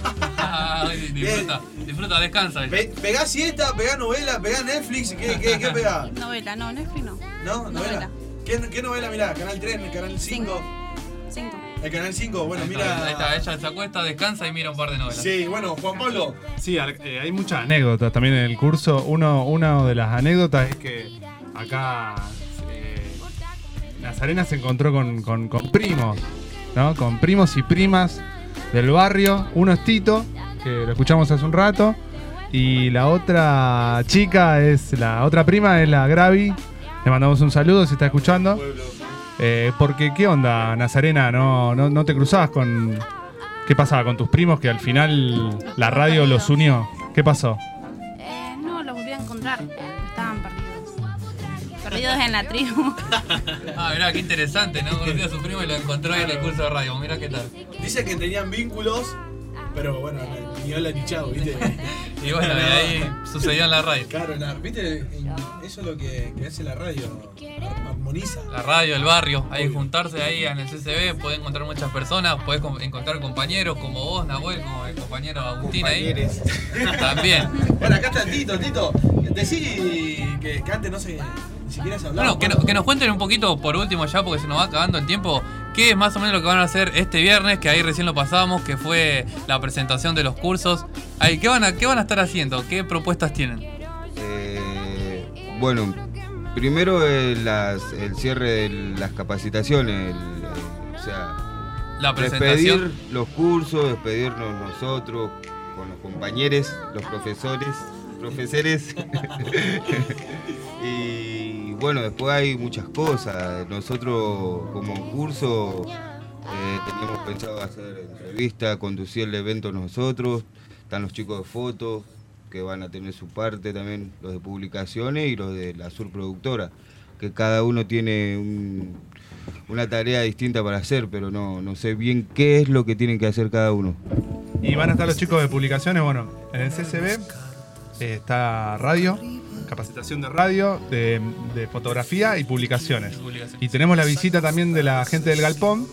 Disfruta, descansa. ¿Pegás siesta, pegás novela, pegás Netflix? ¿Qué pegás? Novela, no, Netflix no. ¿No? ¿Novela? ¿Qué novela mirá? ¿Canal 3, Canal 5? 5. El Canal 5, bueno, mira. Ahí está, ella se acuesta, descansa y mira un par de novelas. Sí, bueno, Juan Pablo. Sí, hay muchas anécdotas también en el curso. Una de las anécdotas es que acá Nazarena se encontró con primos, ¿no? Con primos y primas del barrio. Uno es Tito, que lo escuchamos hace un rato. Y la otra chica la otra prima es la Gravi. Le mandamos un saludo si está escuchando. Porque, ¿qué onda, Nazarena? ¿No te cruzabas con... ¿Qué pasaba con tus primos que al final la radio los unió? ¿Qué pasó? No, los volví a encontrar. Estaban perdidos. Perdidos en la tribu. Mirá, qué interesante, ¿no? Conocí a su primo y lo encontró ahí en el curso de radio. Mirá qué tal. Dice que tenían vínculos, pero bueno, ni hola ni chao, ¿viste? Y bueno, de ahí sucedió en la radio. Claro, ¿viste? Eso es lo que hace la radio, armoniza. La radio, el barrio, ahí juntarse ahí en el CCB, podés encontrar muchas personas, podés encontrar compañeros como vos, Nahuel, como el compañero Agustín ahí. También. Bueno, acá está Tito. Decí que antes no sé, ni siquiera se hablaba. Bueno, que nos cuenten un poquito por último ya, porque se nos va acabando el tiempo, qué es más o menos lo que van a hacer este viernes, que ahí recién lo pasamos, que fue la presentación de los cursos. Ahí, ¿qué van a estar haciendo? ¿Qué propuestas tienen? Bueno, primero el cierre de las capacitaciones, o sea, la presentación. Despedir los cursos, despedirnos nosotros con los compañeros, los profesores. Y bueno, después hay muchas cosas. Nosotros como curso teníamos pensado hacer entrevistas, conducir el evento nosotros. Están los chicos de fotos que van a tener su parte también, los de publicaciones y los de la surproductora, que cada uno tiene una tarea distinta para hacer, pero no sé bien qué es lo que tienen que hacer cada uno. Y van a estar los chicos de publicaciones, bueno, en el CCB está radio, capacitación de radio, de fotografía y publicaciones. Y tenemos la visita también de la gente del Galpón.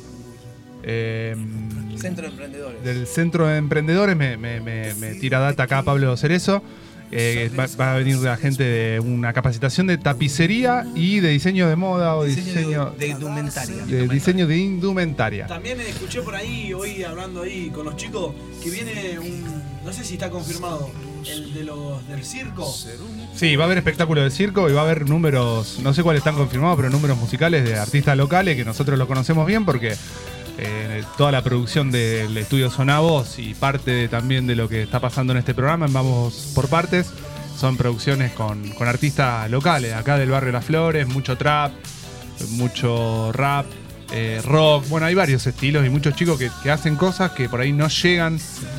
Centro de Emprendedores. Del Centro de Emprendedores, me tira data acá Pablo Cerezo. Va a venir la gente de una capacitación de tapicería y de diseño de moda o diseño de indumentaria. De diseño de indumentaria. También escuché por ahí, hoy hablando ahí con los chicos, que viene no sé si está confirmado, el de los del circo. Sí, va a haber espectáculo de circo y va a haber números, no sé cuáles están confirmados, pero números musicales de artistas locales que nosotros lo conocemos bien porque toda la producción del estudio Sonavoz y parte también de lo que está pasando en este programa, en Vamos por Partes, son producciones con artistas locales, acá del barrio Las Flores, mucho trap, mucho rap, rock, bueno, hay varios estilos y muchos chicos que hacen cosas que por ahí no llegan,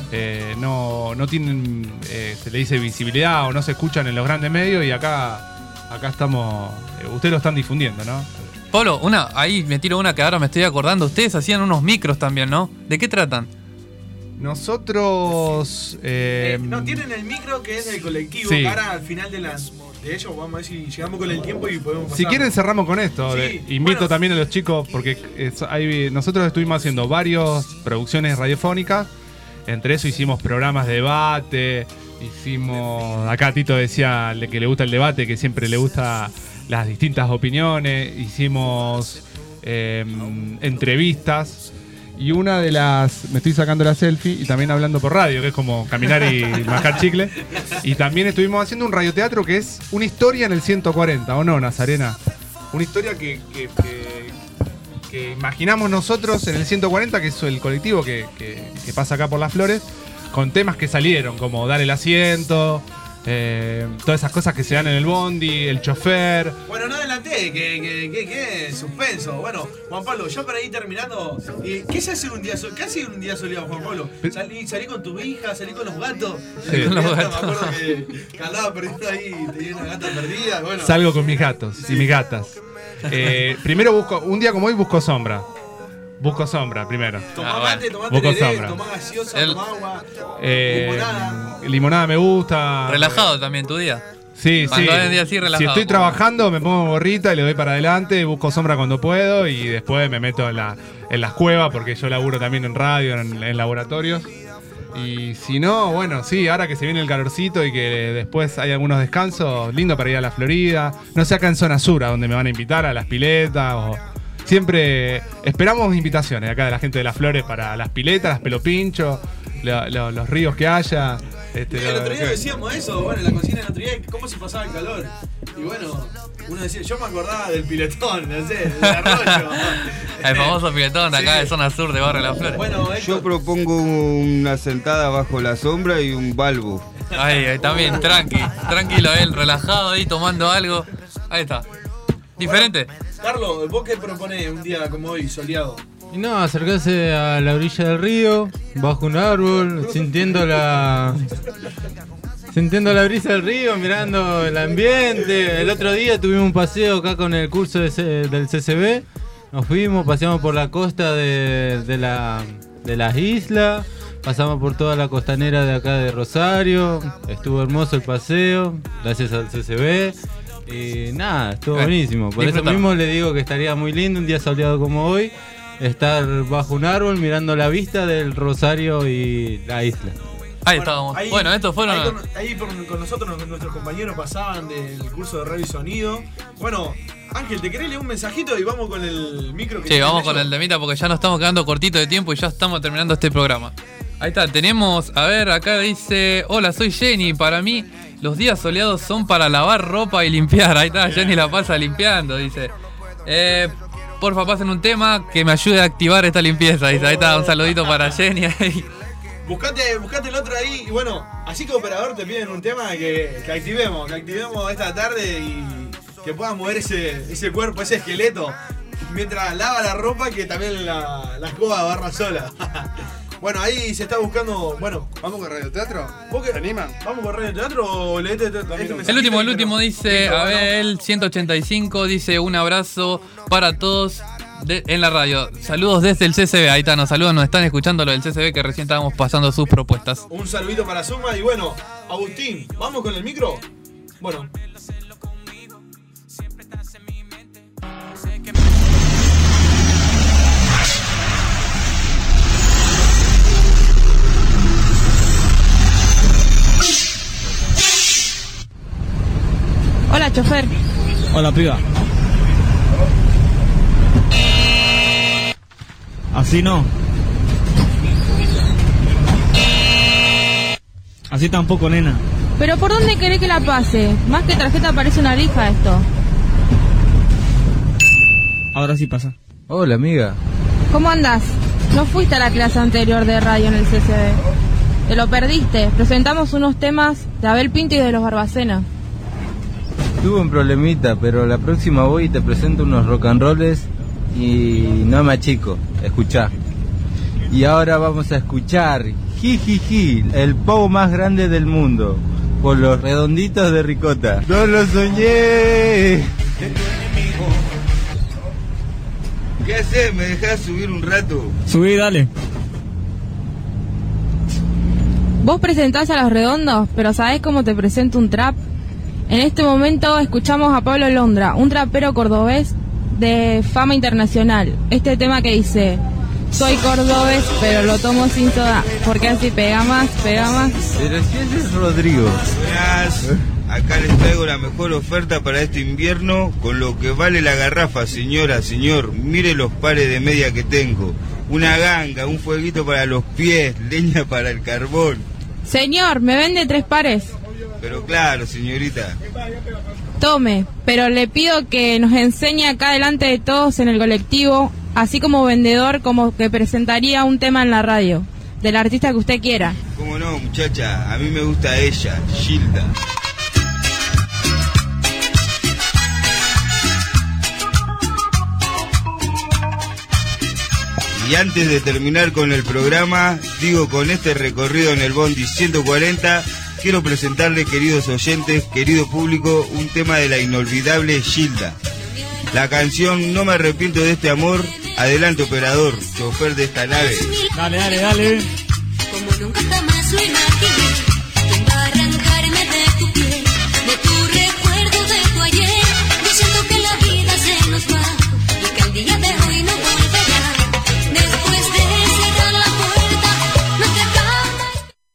no tienen, se le dice visibilidad o no se escuchan en los grandes medios y acá estamos, ustedes lo están difundiendo, ¿no? Pablo, ahí me tiro una que ahora me estoy acordando. Ustedes hacían unos micros también, ¿no? ¿De qué tratan? Nosotros... no, tienen el micro que es del colectivo. Sí. Ahora al final de ellos vamos a ver si llegamos con el tiempo y podemos pasar. Si quieren cerramos con esto. Sí, Invito también a los chicos porque nosotros estuvimos haciendo varias producciones radiofónicas. Entre eso hicimos programas de debate. Hicimos... Acá Tito decía que le gusta el debate, que siempre le gusta las distintas opiniones. Hicimos entrevistas. Y una de las... Me estoy sacando la selfie y también hablando por radio, que es como caminar y mascar chicle. Y también estuvimos haciendo un radioteatro que es una historia en el 140, ¿o no, Nazarena? Una historia que que imaginamos nosotros en el 140, que es el colectivo que pasa acá por Las Flores, con temas que salieron, como Dar el Asiento, todas esas cosas que se dan en el bondi, el chofer. Bueno, no adelanté, que suspenso. Bueno, Juan Pablo, ya para ir terminando, ¿qué se hace un día soleado? ¿Qué hace un día soleado, Juan Pablo? ¿Salí con tu hija? ¿Salí con los gatos? Sí, con los gatos. Me acuerdo que andaba perdido ahí, tenía una gata perdida. Bueno. Salgo con mis gatos y mis gatas. Primero un día como hoy busco sombra. Busco sombra primero. Tomá mate, tomá busco tereré, sombra. tomá gaseosa, tomá agua, limonada. Limonada me gusta. Relajado también tu día. Sí, cuando sí. hay un día así, relajado. Si estoy trabajando, me pongo gorrita y le doy para adelante, busco sombra cuando puedo y después me meto en las cuevas porque yo laburo también en radio, en laboratorios. Y si no, bueno, sí, ahora que se viene el calorcito y que después hay algunos descansos, lindo para ir a la Florida. No sé acá en Zona Sur, a donde me van a invitar, a las piletas o... Siempre esperamos invitaciones acá de la gente de Las Flores para las piletas, las pelopinchos, los ríos que haya. El otro día decíamos eso, bueno, en la cocina el otro día, cómo se pasaba el calor. Y bueno, uno decía, yo me acordaba del piletón, no sé, del arroyo. El famoso piletón de acá de Zona Sur de Barrio Las Flores. Bueno, yo propongo una sentada bajo la sombra y un balbo. Ahí también, tranquilo él, relajado ahí tomando algo. Ahí está. Diferente. Carlos, ¿vos qué proponés un día como hoy, soleado? Y no, acercarse a la orilla del río, bajo un árbol, sintiendo la brisa del río, mirando el ambiente. El otro día tuvimos un paseo acá con el curso del CCB. Nos fuimos, paseamos por la costa de las islas, pasamos por toda la costanera de acá de Rosario. Estuvo hermoso el paseo, gracias al CCB. Y nada, estuvo buenísimo. Por eso mismo le digo que estaría muy lindo un día soleado como hoy, estar bajo un árbol mirando la vista del Rosario y la isla. Ahí estábamos. Bueno, estos fueron... Ahí con nosotros, nuestros compañeros pasaban del curso de radio y sonido. Bueno, Ángel, ¿te querés leer un mensajito y vamos con el micro? Sí, vamos con el temita porque ya nos estamos quedando cortito de tiempo y ya estamos terminando este programa. Ahí está, tenemos, a ver, acá dice: hola, soy Jenny, para mí los días soleados son para lavar ropa y limpiar. Ahí está, Jenny la pasa limpiando, dice. Porfa, pasen un tema que me ayude a activar esta limpieza. Dice, ahí está, un saludito para Jenny. Buscate el otro ahí. Y bueno, así que operador te piden un tema que activemos esta tarde y que puedas mover ese cuerpo, ese esqueleto, mientras lava la ropa, que también la escoba barra sola. Bueno, ahí se está buscando. Bueno, ¿vamos con radioteatro? ¿Se animan? ¿Vamos con radioteatro o leete El último dice, Abel 185, dice: un abrazo para todos en la radio. Saludos desde el CCB. Ahí está, nos saludan, nos están escuchando los del CCB que recién estábamos pasando sus propuestas. Un saludito para Suma y bueno, Agustín, ¿vamos con el micro? Bueno. Hola, chofer. Hola, piba. Así no. Así tampoco, nena. ¿Pero por dónde querés que la pase? Más que tarjeta parece una lija esto. Ahora sí pasa. Hola, amiga. ¿Cómo andás? No fuiste a la clase anterior de radio en el CCB. Te lo perdiste. Presentamos unos temas de Abel Pinto y de los Barbacena. Tuve un problemita, pero la próxima voy y te presento unos rock and rolls y no me achico. Escuchá. Y ahora vamos a escuchar Jijiji, el pavo más grande del mundo, por los Redonditos de Ricota. ¡No lo soñé! ¿Qué haces? ¿Me dejás subir un rato? Subí, dale. Vos presentás a los Redondos, pero ¿sabés cómo te presento un trap? En este momento escuchamos a Pablo Londra, un trapero cordobés de fama internacional. Este tema que dice: soy cordobés, pero lo tomo sin soda, porque así pega más. Pero si ese es Rodrigo. Buenas. Acá les traigo la mejor oferta para este invierno, con lo que vale la garrafa, señora, señor. Mire los pares de media que tengo. Una ganga, un fueguito para los pies, leña para el carbón. Señor, ¿me vende 3 pares? Pero claro, señorita. Tome, pero le pido que nos enseñe acá delante de todos en el colectivo, así como vendedor, como que presentaría un tema en la radio, del artista que usted quiera. ¿Cómo no, muchacha? A mí me gusta ella, Gilda. Y antes de terminar con el programa, digo, con este recorrido en el Bondi 140, quiero presentarles, queridos oyentes, querido público, un tema de la inolvidable Gilda. La canción No me arrepiento de este amor. Adelante, operador, chofer de esta nave. Dale, dale, dale. Como nunca jamás lo imaginé, ¿quién va a arrancarme de tu piel, de tu recuerdo, de tu ayer? Yo siento que la vida se nos va y que el día de hoy no volverá. Después de cerrar la puerta, nuestra cama.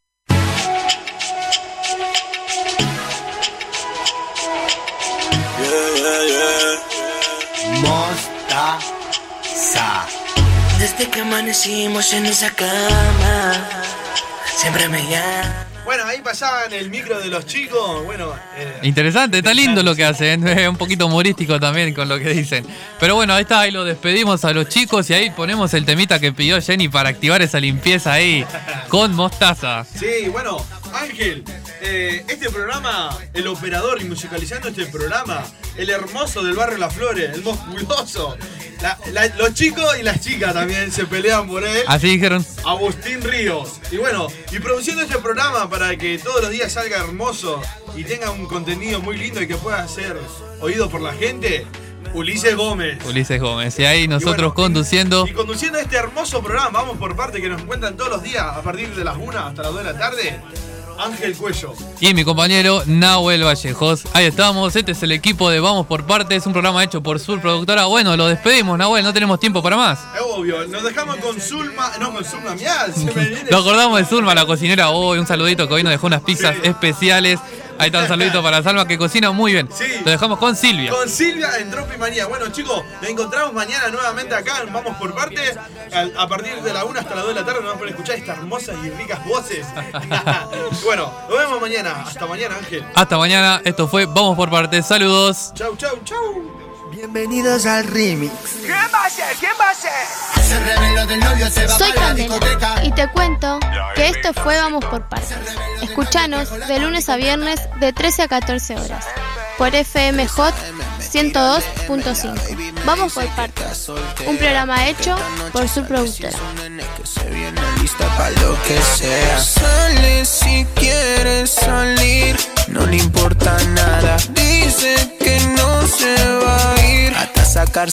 Mostaza. Desde que amanecimos en esa cama, siempre me llama. Bueno, ahí pasaban el micro de los chicos. Bueno, Interesante, está lindo lo que hacen, es un poquito humorístico también con lo que dicen. Pero bueno, ahí está, ahí lo despedimos a los chicos y ahí ponemos el temita que pidió Jenny para activar esa limpieza ahí con Mostaza. sí, bueno, Ángel, este programa, el operador y musicalizando este programa, el hermoso del barrio Las Flores, el musculoso, los chicos y las chicas también se pelean por él. Así dijeron. Agustín Ríos. Y bueno, y produciendo este programa para que todos los días salga hermoso y tenga un contenido muy lindo y que pueda ser oído por la gente, Ulises Gómez. Ulises Gómez. Y ahí nosotros conduciendo. Y conduciendo este hermoso programa, vamos por parte, que nos encuentran todos los días a partir de las 1 hasta las 2 de la tarde, Ángel Cuello. Y mi compañero Nahuel Vallejos. Ahí estamos, este es el equipo de Vamos por Partes, un programa hecho por Sur Productora. Bueno, lo despedimos, Nahuel, no tenemos tiempo para más. Es obvio, nos dejamos con Zulma, no, con Zulma Mial. Nos acordamos de Zulma, la cocinera hoy, un saludito que hoy nos dejó unas pizzas especiales. Ahí está un saludito para Salma, que cocina muy bien. Sí. Lo dejamos con Silvia. Con Silvia en Tropi Manía. Bueno, chicos, nos encontramos mañana nuevamente acá. Vamos por parte. A partir de la 1 hasta las 2 de la tarde nos vamos a escuchar estas hermosas y ricas voces. Bueno, nos vemos mañana. Hasta mañana, Ángel. Hasta mañana. Esto fue Vamos por Partes. Saludos. Chau, chau, chau. Bienvenidos al remix. ¿Quién va a ser? ¿Quién va a ser? Se reveló del novio, se va Soy para la Candela discoteca. y te cuento que esto fue Vamos por Partes. Escuchanos de lunes a viernes de 13 a 14 horas por FM Hot 102.5. Vamos por Partes, un programa hecho por su productora. Que se viene lista para lo que sea. Sale si quieres salir, no le importa nada. Dice que no se va a ir hasta sacar